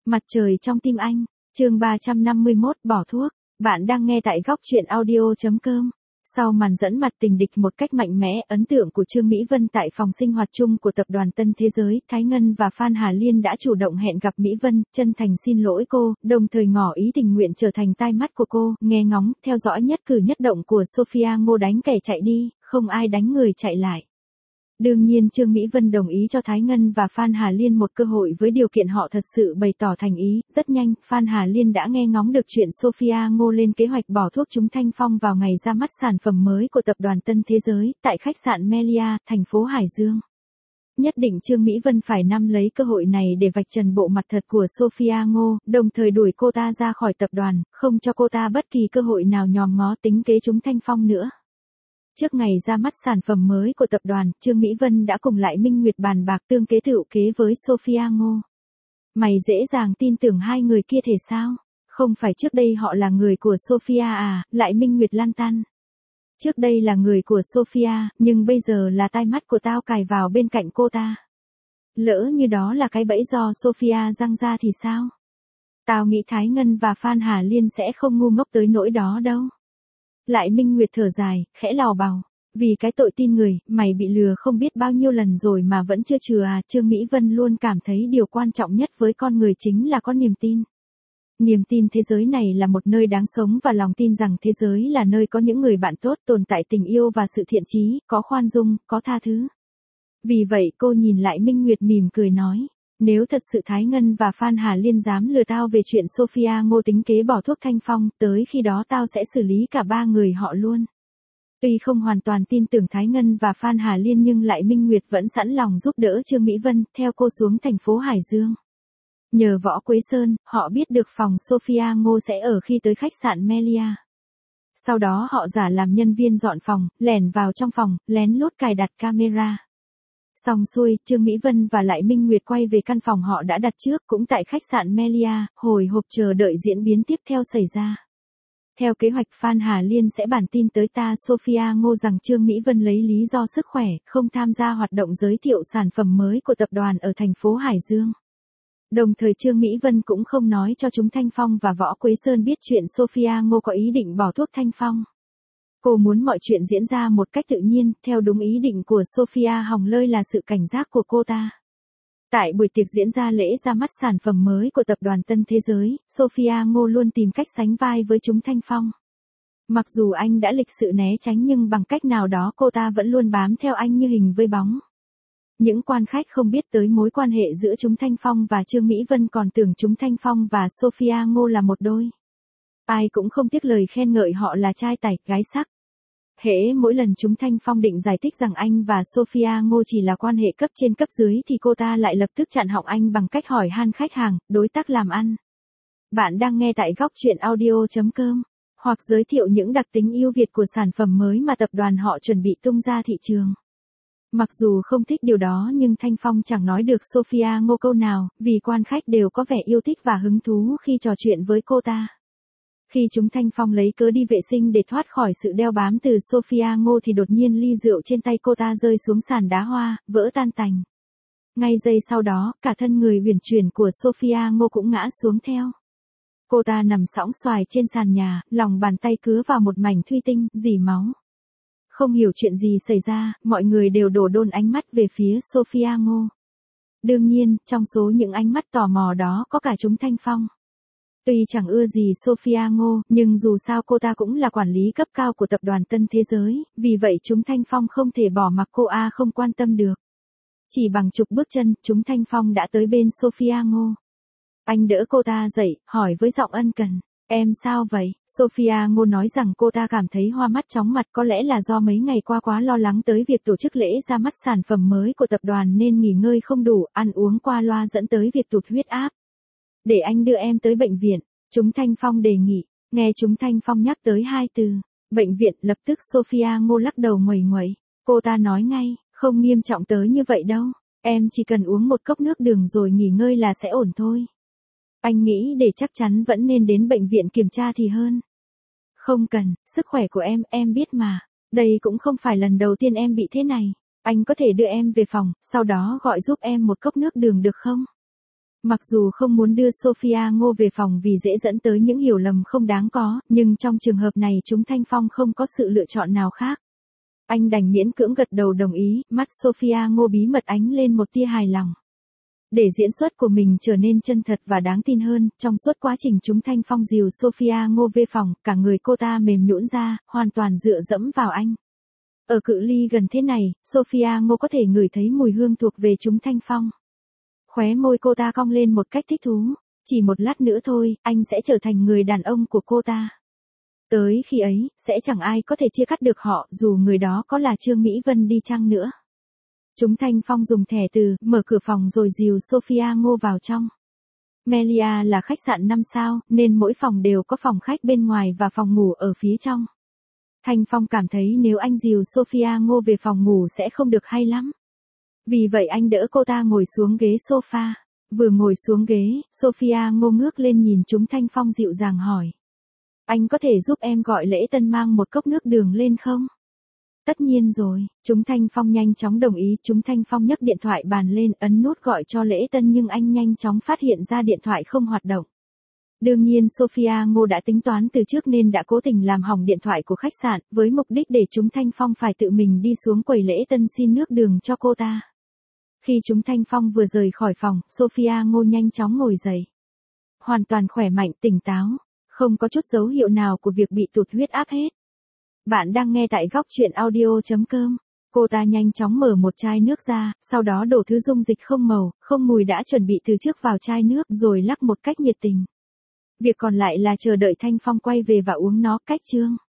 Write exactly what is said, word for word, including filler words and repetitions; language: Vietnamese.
Mặt trời trong tim anh, chương ba trăm năm mươi mốt bỏ thuốc. Bạn đang nghe tại góc truyện audio.com. Sau màn dẫn mặt tình địch một cách mạnh mẽ, ấn tượng của Trương Mỹ Vân tại phòng sinh hoạt chung của tập đoàn Tân Thế Giới, Thái Ngân và Phan Hà Liên đã chủ động hẹn gặp Mỹ Vân, chân thành xin lỗi cô, đồng thời ngỏ ý tình nguyện trở thành tai mắt của cô, nghe ngóng, theo dõi nhất cử nhất động của Sophia Ngô, đánh kẻ chạy đi, không ai đánh người chạy lại. Đương nhiên Trương Mỹ Vân đồng ý cho Thái Ngân và Phan Hà Liên một cơ hội với điều kiện họ thật sự bày tỏ thành ý. Rất nhanh, Phan Hà Liên đã nghe ngóng được chuyện Sophia Ngô lên kế hoạch bỏ thuốc trúng thanh phong vào ngày ra mắt sản phẩm mới của tập đoàn Tân Thế Giới, tại khách sạn Melia, thành phố Hải Dương. Nhất định Trương Mỹ Vân phải nắm lấy cơ hội này để vạch trần bộ mặt thật của Sophia Ngô, đồng thời đuổi cô ta ra khỏi tập đoàn, không cho cô ta bất kỳ cơ hội nào nhòm ngó tính kế trúng thanh phong nữa. Trước ngày ra mắt sản phẩm mới của tập đoàn, Trương Mỹ Vân đã cùng Lại Minh Nguyệt bàn bạc tương kế tựu kế với Sophia Ngô. Mày dễ dàng tin tưởng hai người kia thể sao? Không phải trước đây họ là người của Sophia à? Lại Minh Nguyệt lăn tăn. Trước đây là người của Sophia, nhưng bây giờ là tai mắt của tao cài vào bên cạnh cô ta. Lỡ như đó là cái bẫy do Sophia răng ra thì sao? Tao nghĩ Thái Ngân và Phan Hà Liên sẽ không ngu ngốc tới nỗi đó đâu. Lại Minh Nguyệt thở dài, khẽ lào bào. Vì cái tội tin người, mày bị lừa không biết bao nhiêu lần rồi mà vẫn chưa chừa à? Trương Mỹ Vân luôn cảm thấy điều quan trọng nhất với con người chính là có niềm tin. Niềm tin thế giới này là một nơi đáng sống và lòng tin rằng thế giới là nơi có những người bạn tốt, tồn tại tình yêu và sự thiện chí, có khoan dung, có tha thứ. Vì vậy cô nhìn Lại Minh Nguyệt mỉm cười nói. Nếu thật sự Thái Ngân và Phan Hà Liên dám lừa tao về chuyện Sophia Ngô tính kế bỏ thuốc thanh phong, tới khi đó tao sẽ xử lý cả ba người họ luôn. Tuy không hoàn toàn tin tưởng Thái Ngân và Phan Hà Liên nhưng Lại Minh Nguyệt vẫn sẵn lòng giúp đỡ Trương Mỹ Vân, theo cô xuống thành phố Hải Dương. Nhờ Võ Quế Sơn, họ biết được phòng Sophia Ngô sẽ ở khi tới khách sạn Melia. Sau đó họ giả làm nhân viên dọn phòng, lẻn vào trong phòng, lén lút cài đặt camera. Xong xuôi, Trương Mỹ Vân và Lại Minh Nguyệt quay về căn phòng họ đã đặt trước, cũng tại khách sạn Melia, hồi hộp chờ đợi diễn biến tiếp theo xảy ra. Theo kế hoạch, Phan Hà Liên sẽ bản tin tới ta Sophia Ngô rằng Trương Mỹ Vân lấy lý do sức khỏe, không tham gia hoạt động giới thiệu sản phẩm mới của tập đoàn ở thành phố Hải Dương. Đồng thời Trương Mỹ Vân cũng không nói cho chúng Thanh Phong và Võ Quế Sơn biết chuyện Sophia Ngô có ý định bỏ thuốc thanh phong. Cô muốn mọi chuyện diễn ra một cách tự nhiên, theo đúng ý định của Sophia. Hỏng lơi là sự cảnh giác của cô ta. Tại buổi tiệc diễn ra lễ ra mắt sản phẩm mới của tập đoàn Tân Thế Giới, Sophia Ngô luôn tìm cách sánh vai với chúng Thanh Phong. Mặc dù anh đã lịch sự né tránh nhưng bằng cách nào đó cô ta vẫn luôn bám theo anh như hình với bóng. Những quan khách không biết tới mối quan hệ giữa chúng Thanh Phong và Trương Mỹ Vân còn tưởng chúng Thanh Phong và Sophia Ngô là một đôi. Ai cũng không tiếc lời khen ngợi họ là trai tài, gái sắc. Hễ mỗi lần chúng Thanh Phong định giải thích rằng anh và Sophia Ngô chỉ là quan hệ cấp trên cấp dưới thì cô ta lại lập tức chặn họng anh bằng cách hỏi han khách hàng, đối tác làm ăn. Bạn đang nghe tại góc truyện audio.com, hoặc giới thiệu những đặc tính ưu việt của sản phẩm mới mà tập đoàn họ chuẩn bị tung ra thị trường. Mặc dù không thích điều đó nhưng Thanh Phong chẳng nói được Sophia Ngô câu nào, vì quan khách đều có vẻ yêu thích và hứng thú khi trò chuyện với cô ta. Khi chúng Thanh Phong lấy cớ đi vệ sinh để thoát khỏi sự đeo bám từ Sophia Ngô thì đột nhiên ly rượu trên tay cô ta rơi xuống sàn đá hoa, vỡ tan tành. Ngay giây sau đó, cả thân người uyển chuyển của Sophia Ngô cũng ngã xuống theo. Cô ta nằm sõng soài trên sàn nhà, lòng bàn tay cứa vào một mảnh thủy tinh, rỉ máu. Không hiểu chuyện gì xảy ra, mọi người đều đổ dồn ánh mắt về phía Sophia Ngô. Đương nhiên, trong số những ánh mắt tò mò đó có cả chúng Thanh Phong. Tuy chẳng ưa gì Sophia Ngô, nhưng dù sao cô ta cũng là quản lý cấp cao của tập đoàn Tân Thế Giới, vì vậy chúng Thanh Phong không thể bỏ mặc cô a không quan tâm được. Chỉ bằng chục bước chân, chúng Thanh Phong đã tới bên Sophia Ngô. Anh đỡ cô ta dậy, hỏi với giọng ân cần. Em sao vậy? Sophia Ngô nói rằng cô ta cảm thấy hoa mắt chóng mặt, có lẽ là do mấy ngày qua quá lo lắng tới việc tổ chức lễ ra mắt sản phẩm mới của tập đoàn nên nghỉ ngơi không đủ, ăn uống qua loa dẫn tới việc tụt huyết áp. Để anh đưa em tới bệnh viện, chúng Thanh Phong đề nghị. Nghe chúng Thanh Phong nhắc tới hai từ bệnh viện, lập tức Sophia Ngô lắc đầu nguẩy nguẩy. Cô ta nói ngay, không nghiêm trọng tới như vậy đâu, em chỉ cần uống một cốc nước đường rồi nghỉ ngơi là sẽ ổn thôi. Anh nghĩ để chắc chắn vẫn nên đến bệnh viện kiểm tra thì hơn. Không cần, sức khỏe của em, em biết mà. Đây cũng không phải lần đầu tiên em bị thế này. Anh có thể đưa em về phòng, sau đó gọi giúp em một cốc nước đường được không? Mặc dù không muốn đưa Sophia Ngô về phòng vì dễ dẫn tới những hiểu lầm không đáng có, nhưng trong trường hợp này chúng Thanh Phong không có sự lựa chọn nào khác. Anh đành miễn cưỡng gật đầu đồng ý, mắt Sophia Ngô bí mật ánh lên một tia hài lòng. Để diễn xuất của mình trở nên chân thật và đáng tin hơn, trong suốt quá trình chúng Thanh Phong dìu Sophia Ngô về phòng, cả người cô ta mềm nhũn ra, hoàn toàn dựa dẫm vào anh. Ở cự ly gần thế này, Sophia Ngô có thể ngửi thấy mùi hương thuộc về chúng Thanh Phong. Khóe môi cô ta cong lên một cách thích thú, chỉ một lát nữa thôi, anh sẽ trở thành người đàn ông của cô ta. Tới khi ấy, sẽ chẳng ai có thể chia cắt được họ, dù người đó có là Trương Mỹ Vân đi chăng nữa. Chúng Thanh Phong dùng thẻ từ, mở cửa phòng rồi dìu Sophia Ngô vào trong. Melia là khách sạn năm sao, nên mỗi phòng đều có phòng khách bên ngoài và phòng ngủ ở phía trong. Thanh Phong cảm thấy nếu anh dìu Sophia Ngô về phòng ngủ sẽ không được hay lắm. Vì vậy anh đỡ cô ta ngồi xuống ghế sofa. Vừa ngồi xuống ghế, Sophia Ngô ngước lên nhìn chúng Thanh Phong dịu dàng hỏi. Anh có thể giúp em gọi Lễ Tân mang một cốc nước đường lên không? Tất nhiên rồi, chúng Thanh Phong nhanh chóng đồng ý. Chúng Thanh Phong nhấc điện thoại bàn lên ấn nút gọi cho Lễ Tân nhưng anh nhanh chóng phát hiện ra điện thoại không hoạt động. Đương nhiên Sophia Ngô đã tính toán từ trước nên đã cố tình làm hỏng điện thoại của khách sạn, với mục đích để chúng Thanh Phong phải tự mình đi xuống quầy Lễ Tân xin nước đường cho cô ta. Khi chúng Thanh Phong vừa rời khỏi phòng, Sophia Ngô nhanh chóng ngồi dậy. Hoàn toàn khỏe mạnh, tỉnh táo, không có chút dấu hiệu nào của việc bị tụt huyết áp hết. Bạn đang nghe tại góc truyện audio chấm com. Cô ta nhanh chóng mở một chai nước ra, sau đó đổ thứ dung dịch không màu, không mùi đã chuẩn bị từ trước vào chai nước rồi lắc một cách nhiệt tình. Việc còn lại là chờ đợi Thanh Phong quay về và uống nó cách chương.